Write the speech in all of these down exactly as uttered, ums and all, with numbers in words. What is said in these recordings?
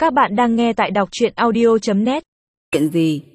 Các bạn đang nghe tại đọc truyện audio chấm net. Chuyện gì?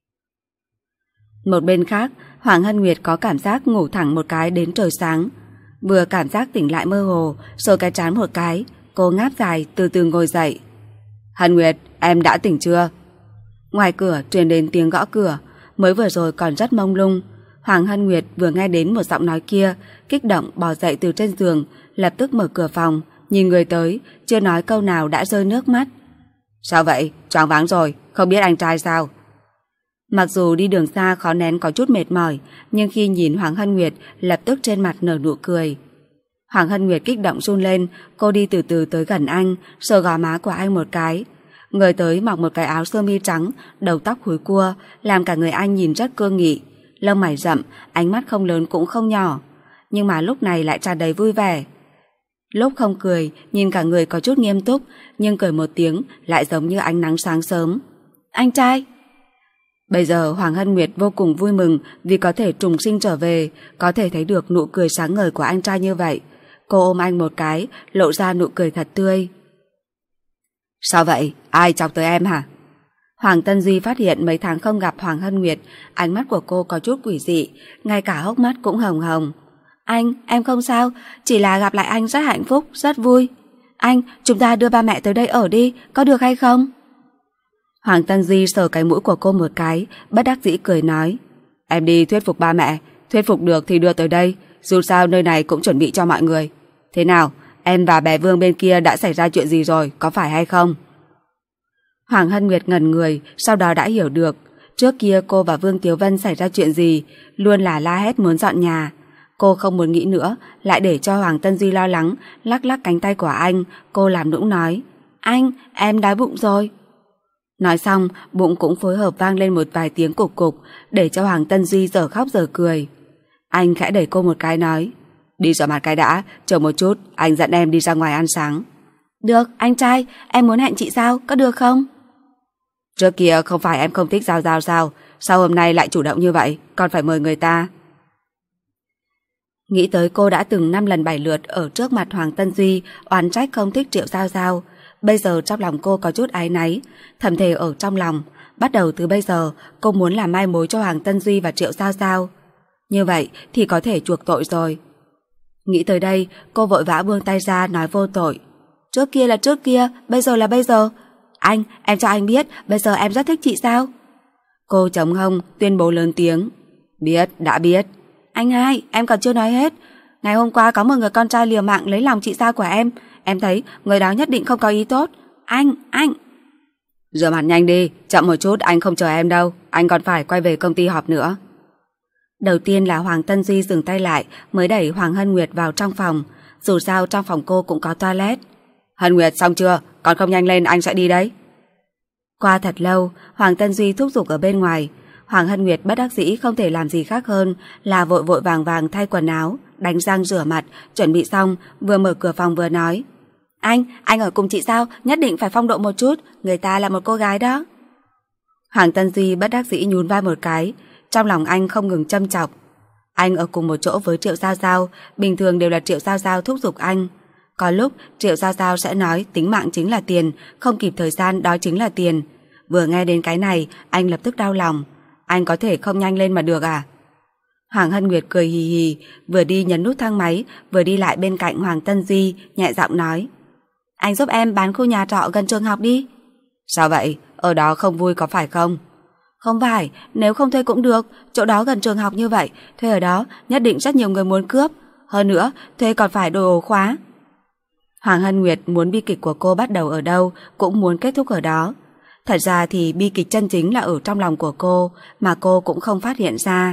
Một bên khác, Hoàng Hân Nguyệt có cảm giác ngủ thẳng một cái đến trời sáng. Vừa cảm giác tỉnh lại mơ hồ, rồi cái trán một cái, cô ngáp dài từ từ ngồi dậy. Hân Nguyệt, em đã tỉnh chưa? Ngoài cửa truyền đến tiếng gõ cửa, mới vừa rồi còn rất mông lung. Hoàng Hân Nguyệt vừa nghe đến một giọng nói kia, kích động bò dậy từ trên giường, lập tức mở cửa phòng, nhìn người tới, chưa nói câu nào đã rơi nước mắt. Sao vậy? Choáng váng rồi, không biết anh trai sao? Mặc dù đi đường xa khó nén có chút mệt mỏi, nhưng khi nhìn Hoàng Hân Nguyệt lập tức trên mặt nở nụ cười. Hoàng Hân Nguyệt kích động run lên, cô đi từ từ tới gần anh, sờ gò má của anh một cái. Người tới mặc một cái áo sơ mi trắng, đầu tóc húi cua, làm cả người anh nhìn rất cương nghị. Lông mày rậm, ánh mắt không lớn cũng không nhỏ, nhưng mà lúc này lại tràn đầy vui vẻ. Lúc không cười, nhìn cả người có chút nghiêm túc, nhưng cười một tiếng lại giống như ánh nắng sáng sớm. Anh trai! Bây giờ Hoàng Hân Nguyệt vô cùng vui mừng vì có thể trùng sinh trở về, có thể thấy được nụ cười sáng ngời của anh trai như vậy. Cô ôm anh một cái, lộ ra nụ cười thật tươi. Sao vậy? Ai chọc tới em hả? Hoàng Tân Duy phát hiện mấy tháng không gặp Hoàng Hân Nguyệt, ánh mắt của cô có chút quỷ dị, ngay cả hốc mắt cũng hồng hồng. Anh, em không sao, chỉ là gặp lại anh rất hạnh phúc, rất vui. Anh, chúng ta đưa ba mẹ tới đây ở đi, có được hay không? Hoàng Tân Duy sờ cái mũi của cô một cái, bất đắc dĩ cười nói. Em đi thuyết phục ba mẹ, thuyết phục được thì đưa tới đây, dù sao nơi này cũng chuẩn bị cho mọi người. Thế nào, em và bé Vương bên kia đã xảy ra chuyện gì rồi, có phải hay không? Hoàng Hân Nguyệt ngẩn người, sau đó đã hiểu được. Trước kia cô và Vương Tiếu Vân xảy ra chuyện gì, luôn là la hét muốn dọn nhà. Cô không muốn nghĩ nữa, lại để cho Hoàng Tân Duy lo lắng, lắc lắc cánh tay của anh, cô làm nũng nói. Anh, em đói bụng rồi. Nói xong, bụng cũng phối hợp vang lên một vài tiếng cục cục, để cho Hoàng Tân Duy giờ khóc giờ cười. Anh khẽ đẩy cô một cái nói. Đi rửa mặt cái đã, chờ một chút, anh dẫn em đi ra ngoài ăn sáng. Được, anh trai, em muốn hẹn chị Giao, có được không? Trước kia không phải em không thích Giao Giao sao, sao hôm nay lại chủ động như vậy, còn phải mời người ta. Nghĩ tới cô đã từng năm lần bảy lượt ở trước mặt Hoàng Tân Duy oán trách không thích Triệu Giao Giao, bây giờ trong lòng cô có chút áy náy, thầm thề ở trong lòng, bắt đầu từ bây giờ cô muốn làm mai mối cho Hoàng Tân Duy và Triệu Giao Giao. Như vậy thì có thể chuộc tội rồi. Nghĩ tới đây, cô vội vã buông tay ra nói vô tội. Trước kia là trước kia, bây giờ là bây giờ. Anh, em cho anh biết, bây giờ em rất thích chị sao? Cô chống hông, tuyên bố lớn tiếng. Biết, đã biết. Anh hai, em còn chưa nói hết. Ngày hôm qua có một người con trai liều mạng lấy lòng chị Giao của em. Em thấy người đó nhất định không có ý tốt. Anh, anh. Rửa mặt nhanh đi, chậm một chút anh không chờ em đâu. Anh còn phải quay về công ty họp nữa. Đầu tiên là Hoàng Tân Duy dừng tay lại, mới đẩy Hoàng Hân Nguyệt vào trong phòng. Dù sao trong phòng cô cũng có toilet. Hân Nguyệt xong chưa? Còn không nhanh lên anh sẽ đi đấy. Qua thật lâu, Hoàng Tân Duy thúc giục ở bên ngoài. Hoàng Hân Nguyệt bất đắc dĩ không thể làm gì khác hơn là vội vội vàng vàng thay quần áo, đánh răng rửa mặt, chuẩn bị xong, vừa mở cửa phòng vừa nói. Anh, anh ở cùng chị sao? Nhất định phải phong độ một chút, người ta là một cô gái đó. Hoàng Tân Duy bất đắc dĩ nhún vai một cái, trong lòng anh không ngừng châm chọc. Anh ở cùng một chỗ với Triệu Giao Giao, bình thường đều là Triệu Giao Giao thúc giục anh. Có lúc Triệu Giao Giao sẽ nói tính mạng chính là tiền, không kịp thời gian đó chính là tiền. Vừa nghe đến cái này, anh lập tức đau lòng. Anh có thể không nhanh lên mà được à? Hoàng Hân Nguyệt cười hì hì, vừa đi nhấn nút thang máy, vừa đi lại bên cạnh Hoàng Tân Duy, nhẹ giọng nói. Anh giúp em bán khu nhà trọ gần trường học đi. Sao vậy? Ở đó không vui có phải không? Không phải, nếu không thuê cũng được, chỗ đó gần trường học như vậy, thuê ở đó nhất định rất nhiều người muốn cướp. Hơn nữa, thuê còn phải đồ ổ khóa. Hoàng Hân Nguyệt muốn bi kịch của cô bắt đầu ở đâu, cũng muốn kết thúc ở đó. Thật ra thì bi kịch chân chính là ở trong lòng của cô, mà cô cũng không phát hiện ra.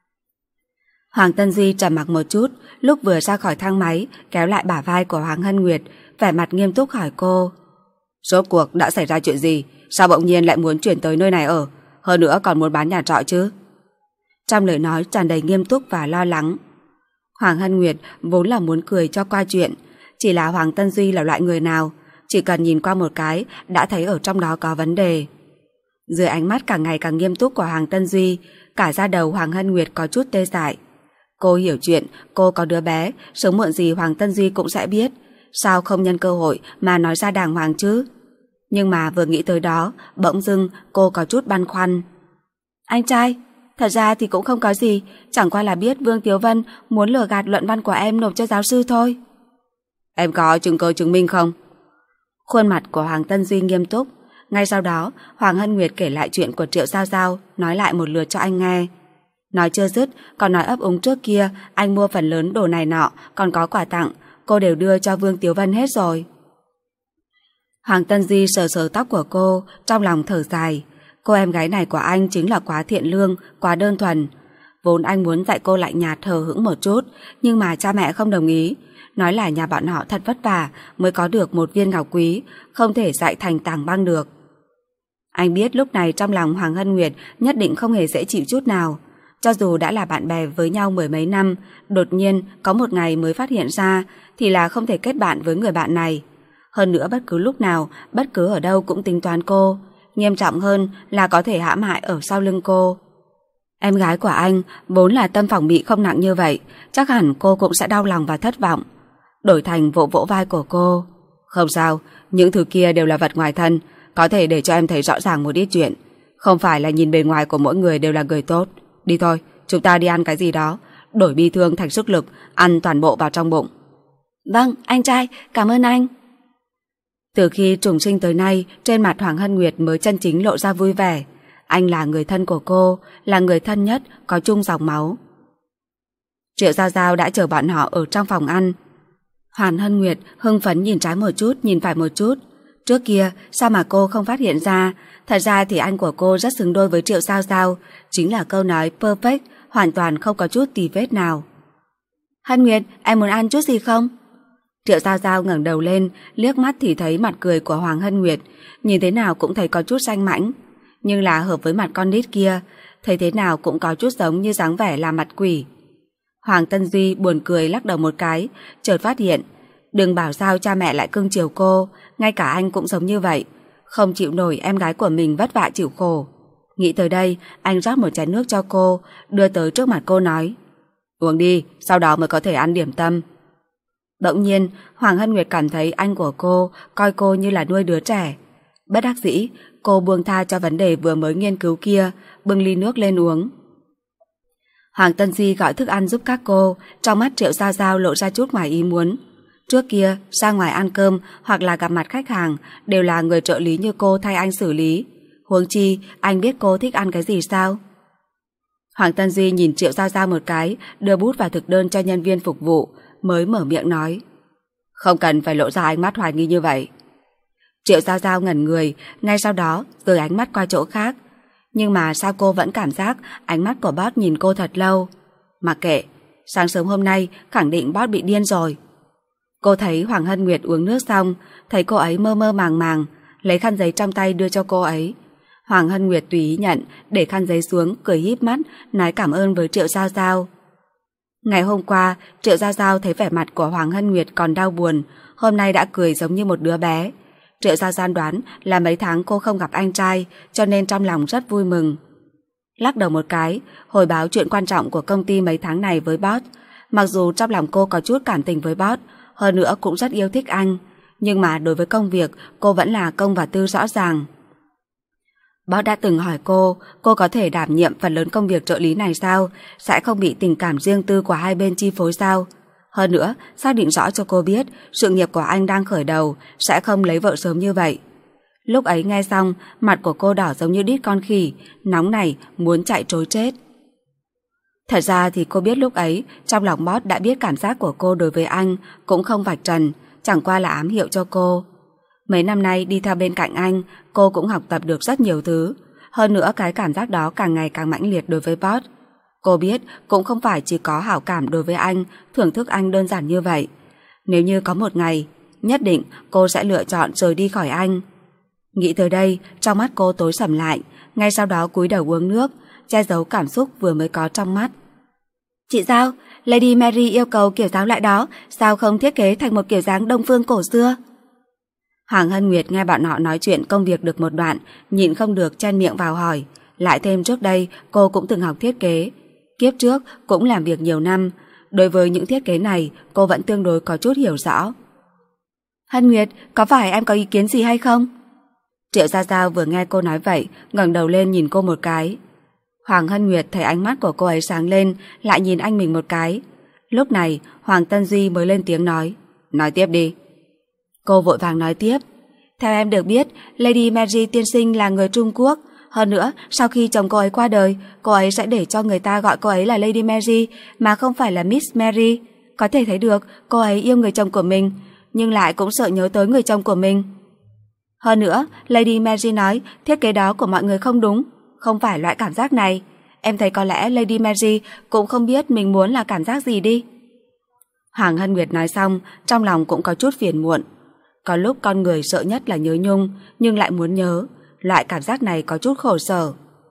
Hoàng Tân Duy trầm mặc một chút, lúc vừa ra khỏi thang máy, kéo lại bả vai của Hoàng Hân Nguyệt, vẻ mặt nghiêm túc hỏi cô. Rốt cuộc đã xảy ra chuyện gì? Sao bỗng nhiên lại muốn chuyển tới nơi này ở? Hơn nữa còn muốn bán nhà trọ chứ? Trong lời nói tràn đầy nghiêm túc và lo lắng. Hoàng Hân Nguyệt vốn là muốn cười cho qua chuyện, chỉ là Hoàng Tân Duy là loại người nào, chỉ cần nhìn qua một cái đã thấy ở trong đó có vấn đề. Dưới ánh mắt càng ngày càng nghiêm túc của Hoàng Tân Duy, cả da đầu Hoàng Hân Nguyệt có chút tê dại. Cô hiểu chuyện, cô có đứa bé, sớm muộn gì Hoàng Tân Duy cũng sẽ biết. Sao không nhân cơ hội mà nói ra đàng hoàng chứ? Nhưng mà vừa nghĩ tới đó, bỗng dưng cô có chút băn khoăn. Anh trai, thật ra thì cũng không có gì, chẳng qua là biết Vương Tiếu Vân muốn lừa gạt luận văn của em nộp cho giáo sư thôi. Em có chứng cứ chứng minh không? Khuôn mặt của Hoàng Tân Duy nghiêm túc. Ngay sau đó, Hoàng Hân Nguyệt kể lại chuyện của Triệu Giao Giao, nói lại một lượt cho anh nghe. Nói chưa dứt, còn nói ấp úng trước kia anh mua phần lớn đồ này nọ, còn có quà tặng, cô đều đưa cho Vương Tiếu Vân hết rồi. Hoàng Tân Duy sờ sờ tóc của cô, trong lòng thở dài. Cô em gái này của anh chính là quá thiện lương, quá đơn thuần. Vốn anh muốn dạy cô lạnh nhạt hờ hững một chút, nhưng mà cha mẹ không đồng ý. Nói là nhà bọn họ thật vất vả mới có được một viên ngọc quý, không thể dạy thành tảng băng được. Anh biết lúc này trong lòng Hoàng Hân Nguyệt nhất định không hề dễ chịu chút nào. Cho dù đã là bạn bè với nhau mười mấy năm, đột nhiên có một ngày mới phát hiện ra thì là không thể kết bạn với người bạn này. Hơn nữa bất cứ lúc nào, bất cứ ở đâu cũng tính toán cô. Nghiêm trọng hơn là có thể hãm hại ở sau lưng cô. Em gái của anh vốn là tâm phòng bị không nặng như vậy, chắc hẳn cô cũng sẽ đau lòng và thất vọng. Đổi thành vỗ vỗ vai của cô. Không sao, những thứ kia đều là vật ngoài thân, có thể để cho em thấy rõ ràng một ít chuyện. Không phải là nhìn bề ngoài của mỗi người đều là người tốt. Đi thôi, chúng ta đi ăn cái gì đó, đổi bi thương thành sức lực, ăn toàn bộ vào trong bụng. Vâng, anh trai, cảm ơn anh. Từ khi trùng sinh tới nay, trên mặt Hoàng Hân Nguyệt mới chân chính lộ ra vui vẻ. Anh là người thân của cô, là người thân nhất, có chung dòng máu. Triệu Giao Giao đã chờ bọn họ ở trong phòng ăn. Hoàng Hân Nguyệt hưng phấn nhìn trái một chút, nhìn phải một chút. Trước kia, sao mà cô không phát hiện ra? Thật ra thì anh của cô rất xứng đôi với Triệu Giao Giao, chính là câu nói perfect, hoàn toàn không có chút tì vết nào. Hân Nguyệt, em muốn ăn chút gì không? Triệu Giao Giao ngẩng đầu lên, liếc mắt thì thấy mặt cười của Hoàng Hân Nguyệt, nhìn thế nào cũng thấy có chút danh mãnh, nhưng là hợp với mặt con nít kia, thấy thế nào cũng có chút giống như dáng vẻ là mặt quỷ. Hoàng Tân Duy buồn cười lắc đầu một cái, chợt phát hiện, đừng bảo sao cha mẹ lại cưng chiều cô, ngay cả anh cũng giống như vậy, không chịu nổi em gái của mình vất vả chịu khổ. Nghĩ tới đây, anh rót một chai nước cho cô, đưa tới trước mặt cô nói, uống đi, sau đó mới có thể ăn điểm tâm. Bỗng nhiên, Hoàng Hân Nguyệt cảm thấy anh của cô coi cô như là nuôi đứa trẻ. Bất đắc dĩ, cô buông tha cho vấn đề vừa mới nghiên cứu kia, bưng ly nước lên uống. Hoàng Tân Duy gọi thức ăn giúp các cô, trong mắt Triệu Giao Giao lộ ra chút ngoài ý muốn. Trước kia, ra ngoài ăn cơm hoặc là gặp mặt khách hàng đều là người trợ lý như cô thay anh xử lý. Huống chi, anh biết cô thích ăn cái gì sao? Hoàng Tân Duy nhìn Triệu Giao Giao một cái, đưa bút vào thực đơn cho nhân viên phục vụ, mới mở miệng nói, không cần phải lộ ra ánh mắt hoài nghi như vậy. Triệu Giao Giao ngẩn người, ngay sau đó rời ánh mắt qua chỗ khác. Nhưng mà sao cô vẫn cảm giác ánh mắt của boss nhìn cô thật lâu. Mặc kệ, sáng sớm hôm nay khẳng định boss bị điên rồi. Cô thấy Hoàng Hân Nguyệt uống nước xong, thấy cô ấy mơ mơ màng màng, lấy khăn giấy trong tay đưa cho cô ấy. Hoàng Hân Nguyệt tùy ý nhận, để khăn giấy xuống, cười híp mắt, nói cảm ơn với Triệu Giao Giao. Ngày hôm qua, Triệu Giao Giao thấy vẻ mặt của Hoàng Hân Nguyệt còn đau buồn, hôm nay đã cười giống như một đứa bé. Triệu Giao Giao đoán là mấy tháng cô không gặp anh trai, cho nên trong lòng rất vui mừng. Lắc đầu một cái, hồi báo chuyện quan trọng của công ty mấy tháng này với boss. Mặc dù trong lòng cô có chút cảm tình với boss, hơn nữa cũng rất yêu thích anh, nhưng mà đối với công việc, cô vẫn là công và tư rõ ràng. Boss đã từng hỏi cô, cô có thể đảm nhiệm phần lớn công việc trợ lý này sao? Sẽ không bị tình cảm riêng tư của hai bên chi phối sao? Hơn nữa, xác định rõ cho cô biết sự nghiệp của anh đang khởi đầu, sẽ không lấy vợ sớm như vậy. Lúc ấy nghe xong, mặt của cô đỏ giống như đít con khỉ, nóng này, muốn chạy trối chết. Thật ra thì cô biết lúc ấy, trong lòng boss đã biết cảm giác của cô đối với anh, cũng không vạch trần, chẳng qua là ám hiệu cho cô. Mấy năm nay đi theo bên cạnh anh, cô cũng học tập được rất nhiều thứ. Hơn nữa cái cảm giác đó càng ngày càng mãnh liệt đối với boss. Cô biết cũng không phải chỉ có hảo cảm đối với anh, thưởng thức anh đơn giản như vậy. Nếu như có một ngày, nhất định cô sẽ lựa chọn rời đi khỏi anh. Nghĩ tới đây, trong mắt cô tối sầm lại, ngay sau đó cúi đầu uống nước, che giấu cảm xúc vừa mới có trong mắt. Chị Giao, Lady Mary yêu cầu kiểu dáng loại đó, sao không thiết kế thành một kiểu dáng đông phương cổ xưa? Hoàng Hân Nguyệt nghe bọn họ nói chuyện công việc được một đoạn, nhịn không được chen miệng vào hỏi. Lại thêm trước đây cô cũng từng học thiết kế, kiếp trước cũng làm việc nhiều năm, đối với những thiết kế này cô vẫn tương đối có chút hiểu rõ. Hân Nguyệt, có phải em có ý kiến gì hay không? Triệu Giao Giao vừa nghe cô nói vậy, ngẩng đầu lên nhìn cô một cái. Hoàng Hân Nguyệt thấy ánh mắt của cô ấy sáng lên, lại nhìn anh mình một cái. Lúc này, Hoàng Tân Duy mới lên tiếng nói. Nói tiếp đi. Cô vội vàng nói tiếp. Theo em được biết, Lady Mary tiên sinh là người Trung Quốc. Hơn nữa, sau khi chồng cô ấy qua đời, cô ấy sẽ để cho người ta gọi cô ấy là Lady Mary, mà không phải là Miss Mary. Có thể thấy được, cô ấy yêu người chồng của mình, nhưng lại cũng sợ nhớ tới người chồng của mình. Hơn nữa, Lady Mary nói thiết kế đó của mọi người không đúng, không phải loại cảm giác này. Em thấy có lẽ Lady Mary cũng không biết mình muốn là cảm giác gì đi. Hoàng Hân Nguyệt nói xong, trong lòng cũng có chút phiền muộn. Có lúc con người sợ nhất là nhớ nhung, nhưng lại muốn nhớ. Loại cảm giác này có chút khổ sở.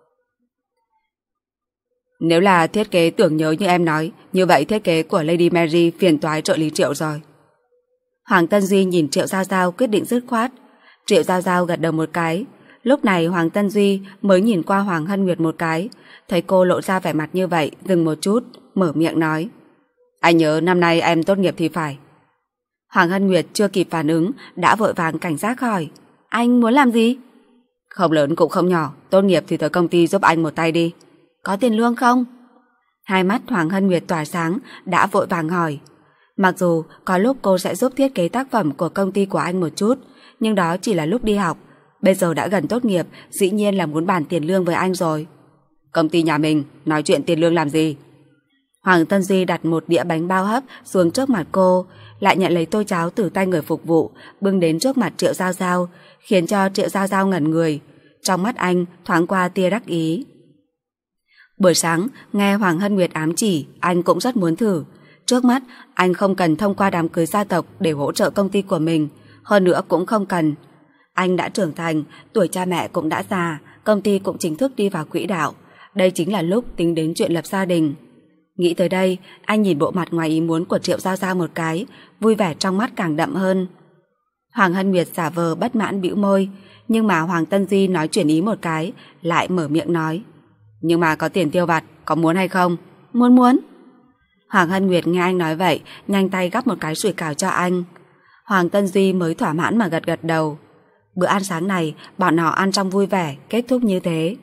Nếu là thiết kế tưởng nhớ như em nói, như vậy thiết kế của Lady Mary phiền toái trợ lý Triệu rồi. Hoàng Tân Duy nhìn Triệu Giao Giao quyết định dứt khoát. Triệu Giao Giao gật đầu một cái. Lúc này Hoàng Tân Duy mới nhìn qua Hoàng Hân Nguyệt một cái, thấy cô lộ ra vẻ mặt như vậy, dừng một chút, mở miệng nói. Anh nhớ năm nay em tốt nghiệp thì phải. Hoàng Hân Nguyệt chưa kịp phản ứng, đã vội vàng cảnh giác hỏi. Anh muốn làm gì? Không lớn cũng không nhỏ, tốt nghiệp thì tới công ty giúp anh một tay đi. Có tiền lương không? Hai mắt Hoàng Hân Nguyệt tỏa sáng, đã vội vàng hỏi. Mặc dù có lúc cô sẽ giúp thiết kế tác phẩm của công ty của anh một chút, nhưng đó chỉ là lúc đi học. Bây giờ đã gần tốt nghiệp, dĩ nhiên là muốn bàn tiền lương với anh rồi. Công ty nhà mình, nói chuyện tiền lương làm gì? Hoàng Tân Duy đặt một đĩa bánh bao hấp xuống trước mặt cô, lại nhận lấy tô cháo từ tay người phục vụ, bưng đến trước mặt Triệu Giao Giao, khiến cho Triệu Giao Giao ngẩn người. Trong mắt anh thoáng qua tia đắc ý. Buổi sáng, nghe Hoàng Hân Nguyệt ám chỉ, anh cũng rất muốn thử. Trước mắt, anh không cần thông qua đám cưới gia tộc để hỗ trợ công ty của mình, hơn nữa cũng không cần. Anh đã trưởng thành, tuổi cha mẹ cũng đã già, công ty cũng chính thức đi vào quỹ đạo. Đây chính là lúc tính đến chuyện lập gia đình. Nghĩ tới đây, anh nhìn bộ mặt ngoài ý muốn của Triệu Giao Giao một cái, vui vẻ trong mắt càng đậm hơn. Hoàng Hân Nguyệt giả vờ bất mãn bĩu môi, nhưng mà Hoàng Tân Duy nói chuyển ý một cái, lại mở miệng nói. Nhưng mà có tiền tiêu vặt, có muốn hay không? Muốn muốn. Hoàng Hân Nguyệt nghe anh nói vậy, nhanh tay gắp một cái sủi cảo cho anh. Hoàng Tân Duy mới thỏa mãn mà gật gật đầu. Bữa ăn sáng này, bọn họ ăn trong vui vẻ, kết thúc như thế.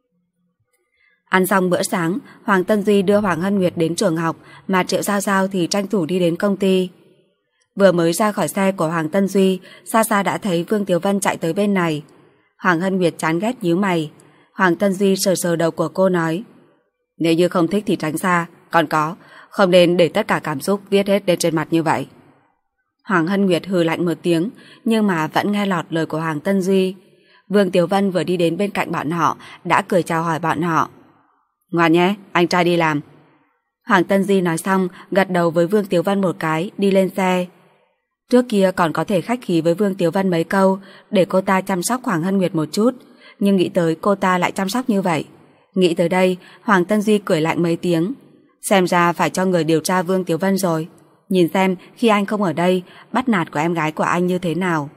Ăn xong bữa sáng, Hoàng Tân Duy đưa Hoàng Hân Nguyệt đến trường học, mà Triệu Giao Giao thì tranh thủ đi đến công ty. Vừa mới ra khỏi xe của Hoàng Tân Duy, xa xa đã thấy Vương Tiếu Vân chạy tới bên này. Hoàng Hân Nguyệt chán ghét nhíu mày. Hoàng Tân Duy sờ sờ đầu của cô nói. Nếu như không thích thì tránh xa, còn có, không nên để tất cả cảm xúc viết hết lên trên mặt như vậy. Hoàng Hân Nguyệt hừ lạnh một tiếng, nhưng mà vẫn nghe lọt lời của Hoàng Tân Duy. Vương Tiếu Vân vừa đi đến bên cạnh bọn họ, đã cười chào hỏi bọn họ. Ngoan nhé, anh trai đi làm. Hoàng Tân Duy nói xong, gật đầu với Vương Tiếu Vân một cái, đi lên xe. Trước kia còn có thể khách khí với Vương Tiếu Vân mấy câu, để cô ta chăm sóc Hoàng Hân Nguyệt một chút, nhưng nghĩ tới cô ta lại chăm sóc như vậy. Nghĩ tới đây, Hoàng Tân Duy cười lạnh mấy tiếng. Xem ra phải cho người điều tra Vương Tiếu Vân rồi. Nhìn xem khi anh không ở đây, bắt nạt của em gái của anh như thế nào.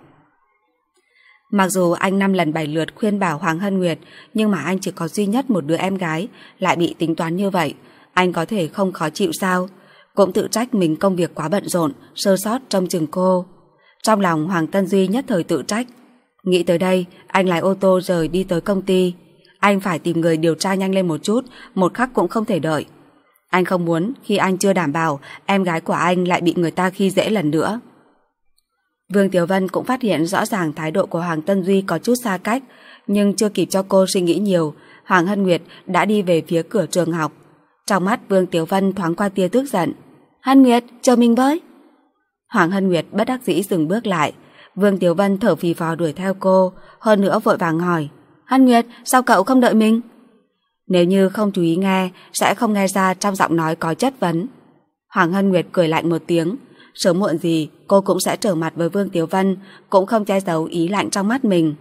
Mặc dù anh năm lần bảy lượt khuyên bảo Hoàng Hân Nguyệt, nhưng mà anh chỉ có duy nhất một đứa em gái, lại bị tính toán như vậy. Anh có thể không khó chịu sao? Cũng tự trách mình công việc quá bận rộn, sơ sót trông chừng cô. Trong lòng Hoàng Tân Duy nhất thời tự trách. Nghĩ tới đây, anh lái ô tô rời đi tới công ty. Anh phải tìm người điều tra nhanh lên một chút, một khắc cũng không thể đợi. Anh không muốn khi anh chưa đảm bảo, em gái của anh lại bị người ta khi dễ lần nữa. Vương Tiểu Vân cũng phát hiện rõ ràng thái độ của Hoàng Tân Duy có chút xa cách, nhưng chưa kịp cho cô suy nghĩ nhiều, Hoàng Hân Nguyệt đã đi về phía cửa trường học. Trong mắt Vương Tiểu Vân thoáng qua tia tức giận. Hân Nguyệt, chờ mình với. Hoàng Hân Nguyệt bất đắc dĩ dừng bước lại. Vương Tiểu Vân thở phì phò đuổi theo cô, hơn nữa vội vàng hỏi. Hân Nguyệt, sao cậu không đợi mình? Nếu như không chú ý nghe, sẽ không nghe ra trong giọng nói có chất vấn. Hoàng Hân Nguyệt cười lạnh một tiếng. Sớm muộn gì cô cũng sẽ trở mặt với Vương Tiểu Vân, cũng không che giấu ý lạnh trong mắt mình.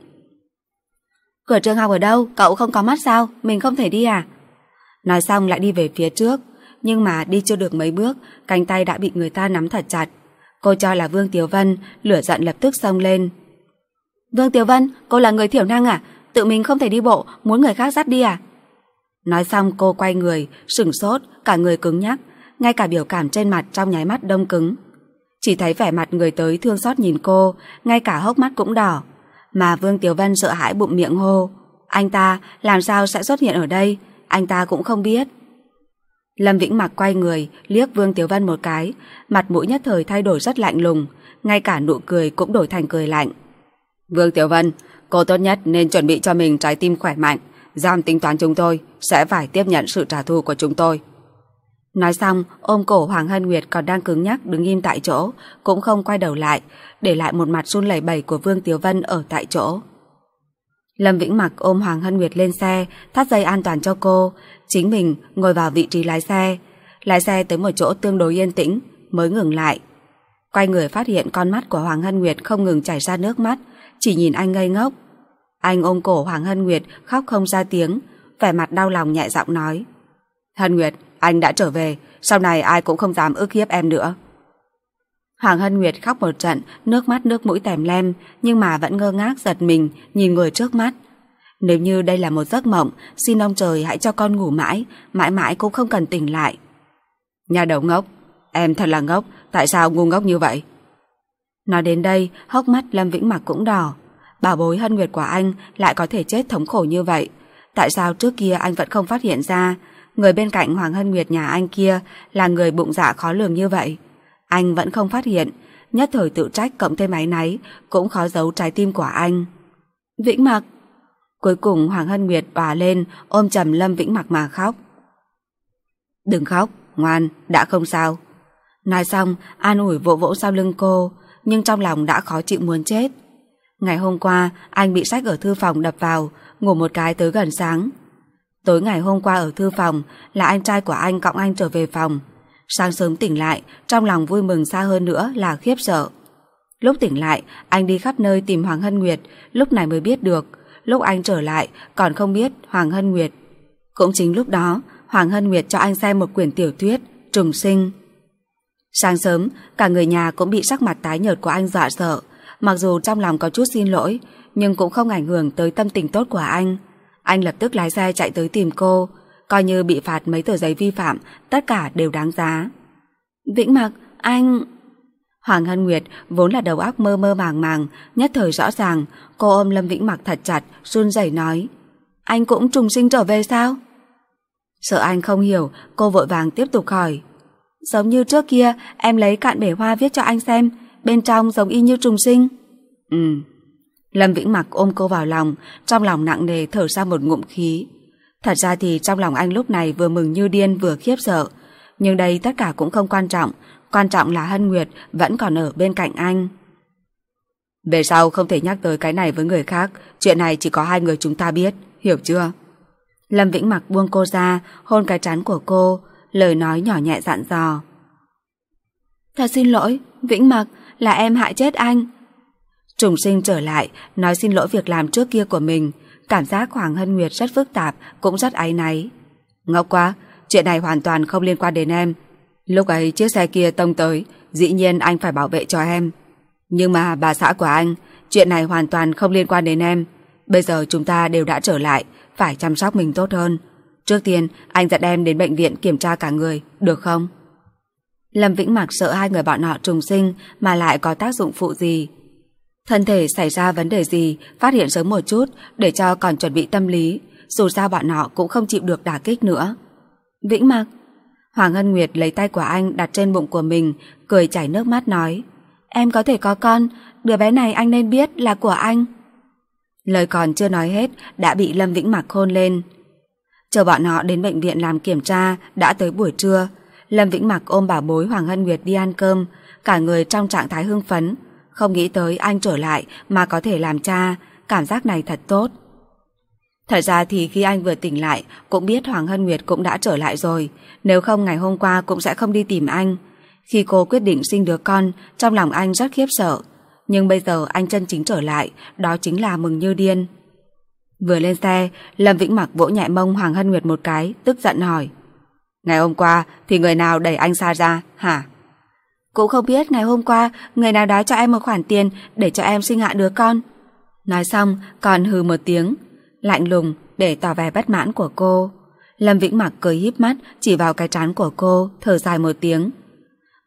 Cửa trường học ở đâu? Cậu không có mắt sao? Mình không thể đi à? Nói xong lại đi về phía trước, nhưng mà đi chưa được mấy bước, cánh tay đã bị người ta nắm thật chặt. Cô cho là Vương Tiểu Vân, lửa giận lập tức xông lên. Vương Tiểu Vân, cô là người thiểu năng à? Tự mình không thể đi bộ, muốn người khác dắt đi à? Nói xong cô quay người, sửng sốt, cả người cứng nhắc, ngay cả biểu cảm trên mặt trong nháy mắt đông cứng. Chỉ thấy vẻ mặt người tới thương xót nhìn cô, ngay cả hốc mắt cũng đỏ. mà Vương Tiểu Vân sợ hãi bụng miệng hô: anh ta làm sao sẽ xuất hiện ở đây, anh ta cũng không biết. Lâm Vĩnh Mặc quay người liếc Vương Tiểu Vân một cái, mặt mũi nhất thời thay đổi rất lạnh lùng, ngay cả nụ cười cũng đổi thành cười lạnh. Vương Tiểu Vân, cô tốt nhất nên chuẩn bị cho mình trái tim khỏe mạnh, dám tính toán chúng tôi sẽ phải tiếp nhận sự trả thù của chúng tôi. Nói xong, ôm cổ Hoàng Hân Nguyệt còn đang cứng nhắc đứng im tại chỗ, cũng không quay đầu lại, để lại một mặt run lẩy bẩy của Vương Tiểu Vân ở tại chỗ. Lâm Vĩnh Mặc ôm Hoàng Hân Nguyệt lên xe, thắt dây an toàn cho cô, chính mình ngồi vào vị trí lái xe. Lái xe tới một chỗ tương đối yên tĩnh, mới ngừng lại. Quay người phát hiện con mắt của Hoàng Hân Nguyệt không ngừng chảy ra nước mắt, chỉ nhìn anh ngây ngốc. Anh ôm cổ Hoàng Hân Nguyệt khóc không ra tiếng, vẻ mặt đau lòng nhẹ giọng nói: Hân Nguyệt, anh đã trở về, sau này ai cũng không dám ức hiếp em nữa. Hoàng Hân Nguyệt khóc một trận, nước mắt nước mũi tèm lem, nhưng mà vẫn ngơ ngác giật mình nhìn người trước mắt. Nếu như đây là một giấc mộng, xin ông trời hãy cho con ngủ mãi, mãi mãi cũng không cần tỉnh lại. Nhà đầu ngốc, em thật là ngốc, tại sao ngu ngốc như vậy? Nói đến đây, hốc mắt Lâm Vĩnh Mặc cũng đỏ. Bảo bối Hân Nguyệt của anh lại có thể chết thống khổ như vậy. Tại sao trước kia anh vẫn không phát hiện ra người bên cạnh Hoàng Hân Nguyệt nhà anh kia là người bụng dạ khó lường như vậy? Anh vẫn không phát hiện, nhất thời tự trách cộng thêm áy náy cũng khó giấu trái tim của anh. Vĩnh Mặc. Cuối cùng Hoàng Hân Nguyệt òa lên ôm chầm Lâm Vĩnh Mặc mà khóc. Đừng khóc, ngoan, đã không sao. Nói xong an ủi vỗ vỗ sau lưng cô, nhưng trong lòng đã khó chịu muốn chết. Ngày hôm qua anh bị sách ở thư phòng đập vào, ngủ một cái tới gần sáng. Tối ngày hôm qua ở thư phòng là anh trai của anh cõng anh trở về phòng. Sáng sớm tỉnh lại, trong lòng vui mừng xa hơn nữa là khiếp sợ. Lúc tỉnh lại, anh đi khắp nơi tìm Hoàng Hân Nguyệt, lúc này mới biết được, lúc anh trở lại còn không biết Hoàng Hân Nguyệt. Cũng chính lúc đó, Hoàng Hân Nguyệt cho anh xem một quyển tiểu thuyết Trùng Sinh. Sáng sớm, cả người nhà cũng bị sắc mặt tái nhợt của anh dọa sợ, mặc dù trong lòng có chút xin lỗi, nhưng cũng không ảnh hưởng tới tâm tình tốt của anh. Anh lập tức lái xe chạy tới tìm cô, coi như bị phạt mấy tờ giấy vi phạm, tất cả đều đáng giá. Vĩnh Mặc, anh... Hoàng Hân Nguyệt vốn là đầu óc mơ mơ màng màng, nhất thời rõ ràng, cô ôm Lâm Vĩnh Mặc thật chặt, run rẩy nói: Anh cũng trùng sinh trở về sao? Sợ anh không hiểu, cô vội vàng tiếp tục hỏi: Giống như trước kia em lấy cạn bể hoa viết cho anh xem, bên trong giống y như trùng sinh. Ừ. Lâm Vĩnh Mặc ôm cô vào lòng, trong lòng nặng nề thở ra một ngụm khí. Thật ra thì trong lòng anh lúc này vừa mừng như điên vừa khiếp sợ, nhưng đây tất cả cũng không quan trọng, quan trọng là Hân Nguyệt vẫn còn ở bên cạnh anh. Về sau không thể nhắc tới cái này với người khác, chuyện này chỉ có hai người chúng ta biết, hiểu chưa? Lâm Vĩnh Mặc buông cô ra, hôn cái trán của cô, lời nói nhỏ nhẹ dặn dò. Thật xin lỗi, Vĩnh Mặc, là em hại chết anh. Trùng sinh trở lại, nói xin lỗi việc làm trước kia của mình, cảm giác Hoàng Hân Nguyệt rất phức tạp, cũng rất áy náy. Ngốc quá, chuyện này hoàn toàn không liên quan đến em. Lúc ấy chiếc xe kia tông tới, dĩ nhiên anh phải bảo vệ cho em. Nhưng mà bà xã của anh, chuyện này hoàn toàn không liên quan đến em. Bây giờ chúng ta đều đã trở lại, phải chăm sóc mình tốt hơn. Trước tiên, anh dẫn em đến bệnh viện kiểm tra cả người, được không? Lâm Vĩnh Mặc sợ hai người bọn họ trùng sinh mà lại có tác dụng phụ gì. Thân thể xảy ra vấn đề gì, phát hiện sớm một chút để cho còn chuẩn bị tâm lý, dù sao bọn họ cũng không chịu được đả kích nữa. Vĩnh Mặc. Hoàng Hân Nguyệt lấy tay của anh đặt trên bụng của mình, cười chảy nước mắt nói: Em có thể có con, đứa bé này anh nên biết là của anh. Lời còn chưa nói hết đã bị Lâm Vĩnh Mặc hôn lên. Chờ bọn họ đến bệnh viện làm kiểm tra, đã tới buổi trưa. Lâm Vĩnh Mặc ôm bảo bối Hoàng Hân Nguyệt đi ăn cơm, cả người trong trạng thái hưng phấn. Không nghĩ tới anh trở lại mà có thể làm cha, cảm giác này thật tốt. Thật ra thì khi anh vừa tỉnh lại cũng biết Hoàng Hân Nguyệt cũng đã trở lại rồi, nếu không ngày hôm qua cũng sẽ không đi tìm anh. Khi cô quyết định sinh đứa con, trong lòng anh rất khiếp sợ, nhưng bây giờ anh chân chính trở lại, đó chính là mừng như điên. Vừa lên xe, Lâm Vĩnh Mặc vỗ nhẹ mông Hoàng Hân Nguyệt một cái, tức giận hỏi: Ngày hôm qua thì người nào đẩy anh xa ra, hả? Cũng không biết ngày hôm qua người nào đó cho em một khoản tiền để cho em sinh hạ đứa con. Nói xong còn hừ một tiếng, lạnh lùng để tỏ vẻ bất mãn của cô. Lâm Vĩnh Mặc cười híp mắt chỉ vào cái trán của cô, thở dài một tiếng.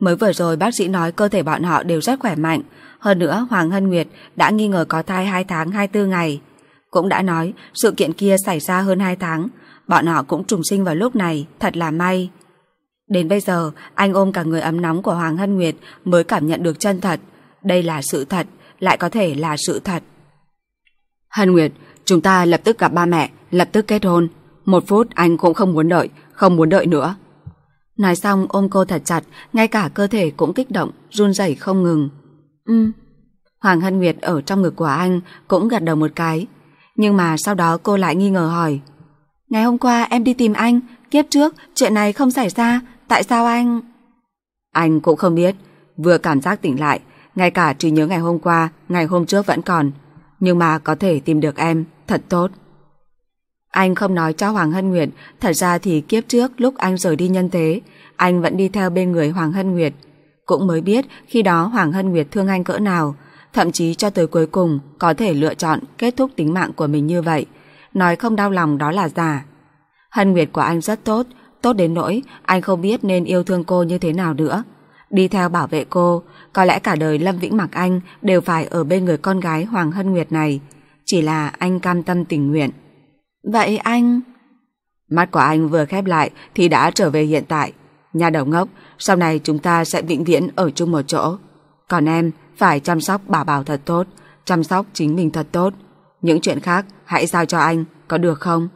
Mới vừa rồi bác sĩ nói cơ thể bọn họ đều rất khỏe mạnh. Hơn nữa Hoàng Hân Nguyệt đã nghi ngờ có thai hai tháng hai mươi tư ngày. Cũng đã nói sự kiện kia xảy ra hơn hai tháng. Bọn họ cũng trùng sinh vào lúc này, thật là may. Đến bây giờ, anh ôm cả người ấm nóng của Hoàng Hân Nguyệt mới cảm nhận được chân thật. Đây là sự thật, lại có thể là sự thật. Hân Nguyệt, chúng ta lập tức gặp ba mẹ, lập tức kết hôn. Một phút anh cũng không muốn đợi, không muốn đợi nữa. Nói xong ôm cô thật chặt, ngay cả cơ thể cũng kích động, run rẩy không ngừng. Ừ. Hoàng Hân Nguyệt ở trong ngực của anh cũng gật đầu một cái. Nhưng mà sau đó cô lại nghi ngờ hỏi: ngày hôm qua em đi tìm anh, kiếp trước chuyện này không xảy ra, tại sao anh... Anh cũng không biết, vừa cảm giác tỉnh lại, ngay cả trí nhớ ngày hôm qua, ngày hôm trước vẫn còn, nhưng mà có thể tìm được em, thật tốt. Anh không nói cho Hoàng Hân Nguyệt, thật ra thì kiếp trước lúc anh rời đi nhân thế, anh vẫn đi theo bên người Hoàng Hân Nguyệt. Cũng mới biết khi đó Hoàng Hân Nguyệt thương anh cỡ nào, thậm chí cho tới cuối cùng có thể lựa chọn kết thúc tính mạng của mình như vậy. Nói không đau lòng đó là giả. Hân Nguyệt của anh rất tốt, tốt đến nỗi anh không biết nên yêu thương cô như thế nào nữa. Đi theo bảo vệ cô, có lẽ cả đời Lâm Vĩnh Mặc anh đều phải ở bên người con gái Hoàng Hân Nguyệt này. Chỉ là anh cam tâm tình nguyện. Vậy anh... Mắt của anh vừa khép lại thì đã trở về hiện tại. Nhà đầu ngốc, sau này chúng ta sẽ vĩnh viễn ở chung một chỗ. Còn em phải chăm sóc Bảo Bảo thật tốt, chăm sóc chính mình thật tốt. Những chuyện khác hãy giao cho anh, có được không?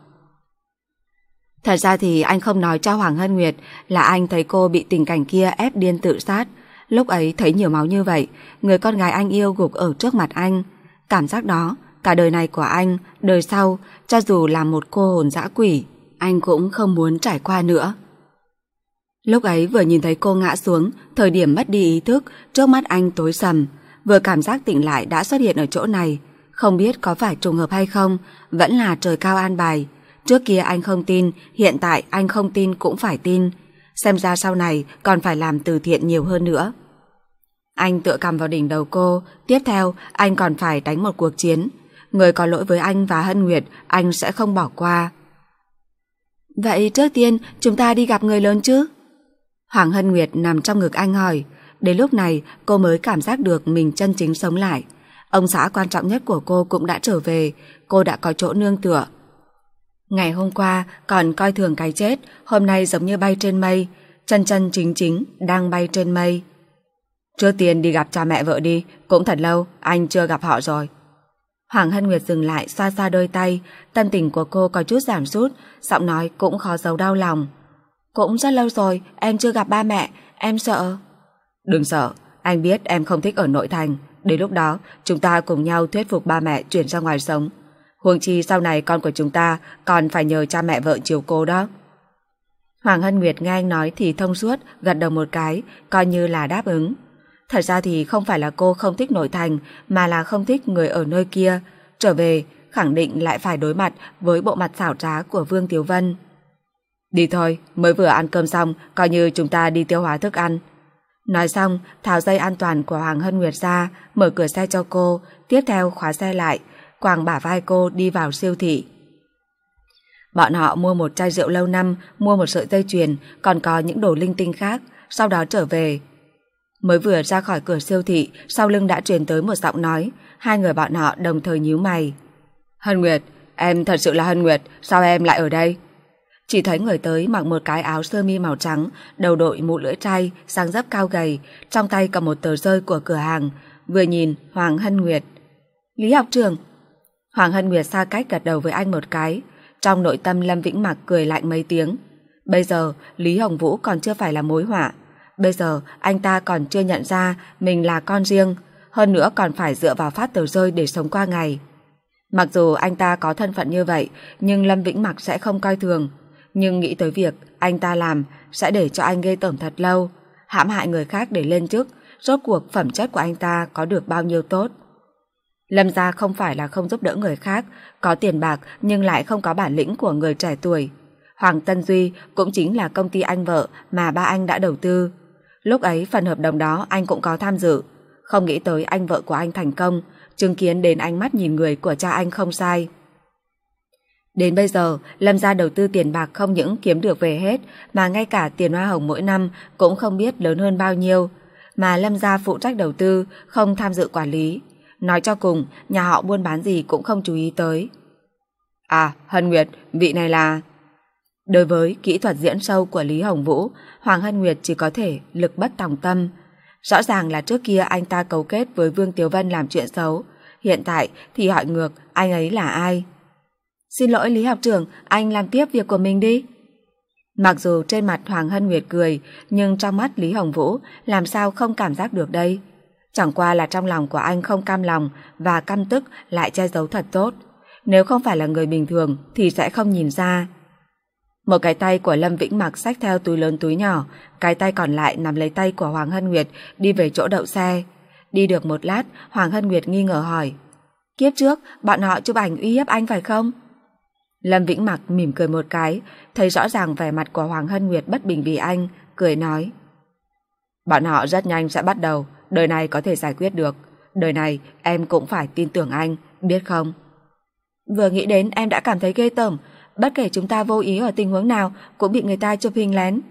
Thật ra thì anh không nói cho Hoàng Hân Nguyệt là anh thấy cô bị tình cảnh kia ép điên tự sát. Lúc ấy thấy nhiều máu như vậy, người con gái anh yêu gục ở trước mặt anh. Cảm giác đó, cả đời này của anh, đời sau, cho dù là một cô hồn dã quỷ, anh cũng không muốn trải qua nữa. Lúc ấy vừa nhìn thấy cô ngã xuống, thời điểm mất đi ý thức, trước mắt anh tối sầm. Vừa cảm giác tỉnh lại đã xuất hiện ở chỗ này. Không biết có phải trùng hợp hay không, vẫn là trời cao an bài. Trước kia anh không tin, hiện tại anh không tin cũng phải tin. Xem ra sau này còn phải làm từ thiện nhiều hơn nữa. Anh tựa cằm vào đỉnh đầu cô, tiếp theo anh còn phải đánh một cuộc chiến. Người có lỗi với anh và Hân Nguyệt, anh sẽ không bỏ qua. Vậy trước tiên chúng ta đi gặp người lớn chứ? Hoàng Hân Nguyệt nằm trong ngực anh hỏi. Đến lúc này cô mới cảm giác được mình chân chính sống lại. Ông xã quan trọng nhất của cô cũng đã trở về, cô đã có chỗ nương tựa. Ngày hôm qua còn coi thường cái chết, hôm nay giống như bay trên mây, chân chân chính chính đang bay trên mây. Trước tiên đi gặp cha mẹ vợ đi, cũng thật lâu anh chưa gặp họ rồi. Hoàng Hân Nguyệt dừng lại xoa xoa đôi tay, tâm tình của cô có chút giảm sút, giọng nói cũng khó giấu đau lòng. Cũng rất lâu rồi em chưa gặp ba mẹ, em sợ. Đừng sợ, anh biết em không thích ở nội thành, đến lúc đó chúng ta cùng nhau thuyết phục ba mẹ chuyển ra ngoài sống. Huống chi sau này con của chúng ta còn phải nhờ cha mẹ vợ chiều cô đó. Hoàng Hân Nguyệt nghe anh nói thì thông suốt, gật đầu một cái, coi như là đáp ứng. Thật ra thì không phải là cô không thích nội thành, mà là không thích người ở nơi kia. Trở về, khẳng định lại phải đối mặt với bộ mặt xảo trá của Vương Tiếu Vân. Đi thôi, mới vừa ăn cơm xong, coi như chúng ta đi tiêu hóa thức ăn. Nói xong, tháo dây an toàn của Hoàng Hân Nguyệt ra, mở cửa xe cho cô, tiếp theo khóa xe lại, quàng bả vai cô đi vào siêu thị. Bọn họ mua một chai rượu lâu năm, mua một sợi dây chuyền, còn có những đồ linh tinh khác, sau đó trở về. Mới vừa ra khỏi cửa siêu thị, sau lưng đã truyền tới một giọng nói, hai người bọn họ đồng thời nhíu mày. Hân Nguyệt, em thật sự là Hân Nguyệt, sao em lại ở đây? Chỉ thấy người tới mặc một cái áo sơ mi màu trắng, đầu đội mũ lưỡi trai, dáng dấp cao gầy, trong tay cầm một tờ rơi của cửa hàng, vừa nhìn Hoàng Hân Nguyệt. Lý học trưởng. Hoàng Hân Nguyệt xa cách gật đầu với anh một cái, trong nội tâm Lâm Vĩnh Mặc cười lạnh mấy tiếng. Bây giờ Lý Hồng Vũ còn chưa phải là mối họa, bây giờ anh ta còn chưa nhận ra mình là con riêng, hơn nữa còn phải dựa vào phát tờ rơi để sống qua ngày. Mặc dù anh ta có thân phận như vậy, nhưng Lâm Vĩnh Mặc sẽ không coi thường. Nhưng nghĩ tới việc anh ta làm sẽ để cho anh ghê tởm thật lâu, hãm hại người khác để lên chức, rốt cuộc phẩm chất của anh ta có được bao nhiêu tốt. Lâm gia không phải là không giúp đỡ người khác, có tiền bạc nhưng lại không có bản lĩnh của người trẻ tuổi. Hoàng Tân Duy cũng chính là công ty anh vợ mà ba anh đã đầu tư. Lúc ấy phần hợp đồng đó anh cũng có tham dự. Không nghĩ tới anh vợ của anh thành công, chứng kiến đến ánh mắt nhìn người của cha anh không sai. Đến bây giờ, Lâm gia đầu tư tiền bạc không những kiếm được về hết, mà ngay cả tiền hoa hồng mỗi năm cũng không biết lớn hơn bao nhiêu. Mà Lâm gia phụ trách đầu tư, không tham dự quản lý. Nói cho cùng, nhà họ buôn bán gì cũng không chú ý tới. À, Hân Nguyệt, vị này là... Đối với kỹ thuật diễn show của Lý Hồng Vũ, Hoàng Hân Nguyệt chỉ có thể lực bất tòng tâm. Rõ ràng là trước kia anh ta cấu kết với Vương Tiếu Vân làm chuyện xấu. Hiện tại thì hỏi ngược anh ấy là ai. Xin lỗi Lý học trưởng, anh làm tiếp việc của mình đi. Mặc dù trên mặt Hoàng Hân Nguyệt cười, nhưng trong mắt Lý Hồng Vũ làm sao không cảm giác được đây. Chẳng qua là trong lòng của anh không cam lòng và căm tức lại che giấu thật tốt. Nếu không phải là người bình thường thì sẽ không nhìn ra. Một cái tay của Lâm Vĩnh Mặc xách theo túi lớn túi nhỏ, cái tay còn lại nắm lấy tay của Hoàng Hân Nguyệt đi về chỗ đậu xe. Đi được một lát, Hoàng Hân Nguyệt nghi ngờ hỏi: Kiếp trước, bọn họ chụp ảnh uy hiếp anh phải không? Lâm Vĩnh Mặc mỉm cười một cái, thấy rõ ràng vẻ mặt của Hoàng Hân Nguyệt bất bình vì anh, cười nói: Bọn họ rất nhanh sẽ bắt đầu, đời này có thể giải quyết được. Đời này em cũng phải tin tưởng anh, biết không? Vừa nghĩ đến em đã cảm thấy ghê tởm. Bất kể chúng ta vô ý ở tình huống nào cũng bị người ta chụp hình lén.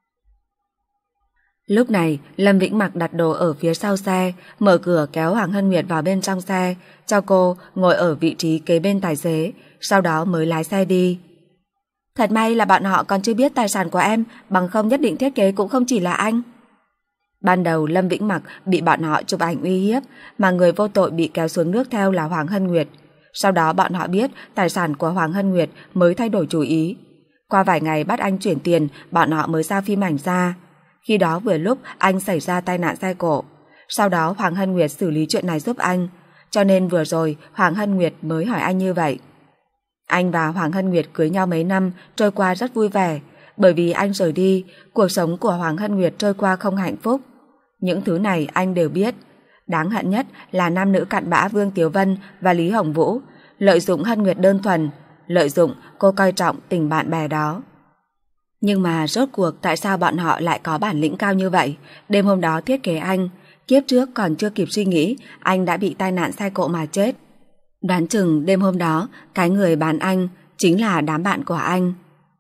Lúc này Lâm Vĩnh Mặc đặt đồ ở phía sau xe, mở cửa kéo Hoàng Hân Nguyệt vào bên trong xe, cho cô ngồi ở vị trí kế bên tài xế, sau đó mới lái xe đi. Thật may là bọn họ còn chưa biết tài sản của em, bằng không nhất định thiết kế cũng không chỉ là anh. Ban đầu Lâm Vĩnh Mặc bị bọn họ chụp ảnh uy hiếp, mà người vô tội bị kéo xuống nước theo là Hoàng Hân Nguyệt. Sau đó bọn họ biết tài sản của Hoàng Hân Nguyệt mới thay đổi chủ ý. Qua vài ngày bắt anh chuyển tiền, bọn họ mới giao phim ảnh ra. Khi đó vừa lúc anh xảy ra tai nạn xe cộ. Sau đó Hoàng Hân Nguyệt xử lý chuyện này giúp anh. Cho nên vừa rồi Hoàng Hân Nguyệt mới hỏi anh như vậy. Anh và Hoàng Hân Nguyệt cưới nhau mấy năm, trôi qua rất vui vẻ. Bởi vì anh rời đi, cuộc sống của Hoàng Hân Nguyệt trôi qua không hạnh phúc. Những thứ này anh đều biết. Đáng hận nhất là nam nữ cặn bã Vương Tiếu Vân và Lý Hồng Vũ lợi dụng Hân Nguyệt đơn thuần, lợi dụng cô coi trọng tình bạn bè đó. Nhưng mà rốt cuộc tại sao bọn họ lại có bản lĩnh cao như vậy? Đêm hôm đó thiết kế anh, kiếp trước còn chưa kịp suy nghĩ, anh đã bị tai nạn xe cộ mà chết. Đoán chừng đêm hôm đó cái người bán anh chính là đám bạn của anh.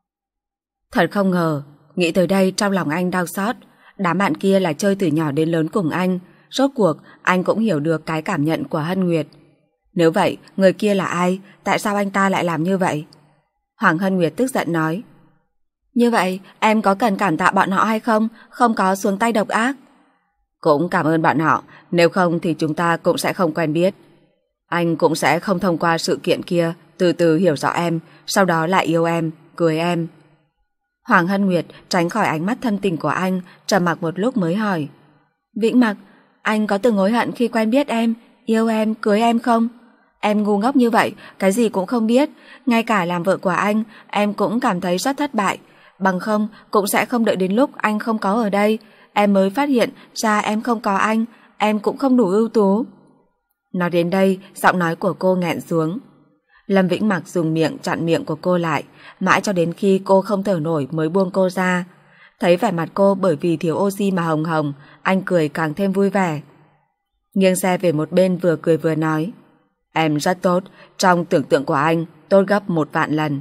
Thật không ngờ, nghĩ tới đây trong lòng anh đau xót. Đám bạn kia là chơi từ nhỏ đến lớn cùng anh. Rốt cuộc anh cũng hiểu được cái cảm nhận của Hân Nguyệt. Nếu vậy, người kia là ai? Tại sao anh ta lại làm như vậy? Hoàng Hân Nguyệt tức giận nói: Như vậy, em có cần cảm tạ bọn họ hay không? Không có xuống tay độc ác. Cũng cảm ơn bọn họ, nếu không thì chúng ta cũng sẽ không quen biết. Anh cũng sẽ không thông qua sự kiện kia từ từ hiểu rõ em, sau đó lại yêu em, cưới em. Hoàng Hân Nguyệt tránh khỏi ánh mắt thâm tình của anh, trầm mặc một lúc mới hỏi: Vĩnh Mặc, anh có từng hối hận khi quen biết em, yêu em, cưới em không? Em ngu ngốc như vậy, cái gì cũng không biết. Ngay cả làm vợ của anh, em cũng cảm thấy rất thất bại. Bằng không, cũng sẽ không đợi đến lúc anh không có ở đây. Em mới phát hiện ra em không có anh, em cũng không đủ ưu tú. Nói đến đây, giọng nói của cô nghẹn xuống. Lâm Vĩnh Mặc dùng miệng chặn miệng của cô lại, mãi cho đến khi cô không thở nổi mới buông cô ra. Thấy vẻ mặt cô bởi vì thiếu oxy mà hồng hồng, anh cười càng thêm vui vẻ. Nghiêng xe về một bên vừa cười vừa nói: Em rất tốt, trong tưởng tượng của anh tốt gấp một vạn lần.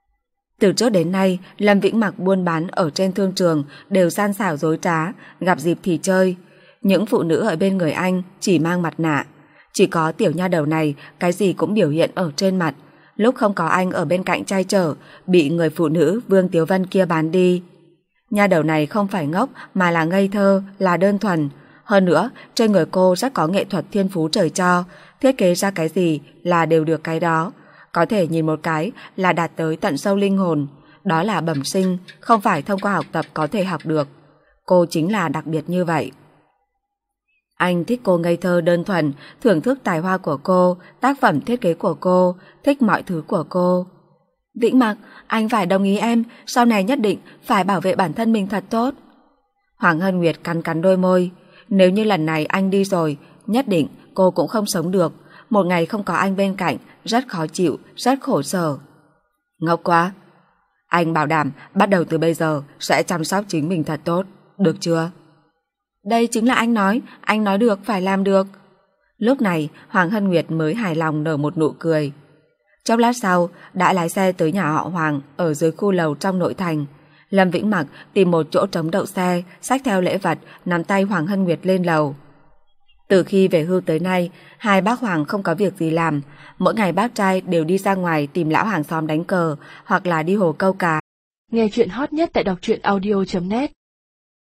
Từ trước đến nay, Lâm Vĩnh Mặc buôn bán ở trên thương trường đều gian xảo dối trá, gặp dịp thì chơi. Những phụ nữ ở bên người anh chỉ mang mặt nạ. Chỉ có tiểu nha đầu này cái gì cũng biểu hiện ở trên mặt. Lúc không có anh ở bên cạnh trai trở, bị người phụ nữ Vương Tiếu Vân kia bán đi. Nha đầu này không phải ngốc mà là ngây thơ, là đơn thuần. Hơn nữa, trên người cô rất có nghệ thuật thiên phú trời cho, thiết kế ra cái gì là đều được cái đó. Có thể nhìn một cái là đạt tới tận sâu linh hồn. Đó là bẩm sinh, không phải thông qua học tập có thể học được. Cô chính là đặc biệt như vậy. Anh thích cô ngây thơ đơn thuần, thưởng thức tài hoa của cô, tác phẩm thiết kế của cô, thích mọi thứ của cô. Vĩnh Mặc, anh phải đồng ý em, sau này nhất định phải bảo vệ bản thân mình thật tốt. Hoàng Hân Nguyệt cắn cắn đôi môi. Nếu như lần này anh đi rồi, nhất định cô cũng không sống được. Một ngày không có anh bên cạnh, rất khó chịu, rất khổ sở. Ngốc quá. Anh bảo đảm bắt đầu từ bây giờ sẽ chăm sóc chính mình thật tốt, được chưa? Đây chính là anh nói, anh nói được phải làm được. Lúc này Hoàng Hân Nguyệt mới hài lòng nở một nụ cười. Chốc lát sau, đã lái xe tới nhà họ Hoàng ở dưới khu lầu trong nội thành. Lâm Vĩnh Mặc tìm một chỗ trống đậu xe, xách theo lễ vật, nắm tay Hoàng Hân Nguyệt lên lầu. Từ khi về hưu tới nay, hai bác Hoàng không có việc gì làm. Mỗi ngày bác trai đều đi ra ngoài tìm lão hàng xóm đánh cờ hoặc là đi hồ câu cá. Nghe chuyện hot nhất tại đọc truyện audio chấm net.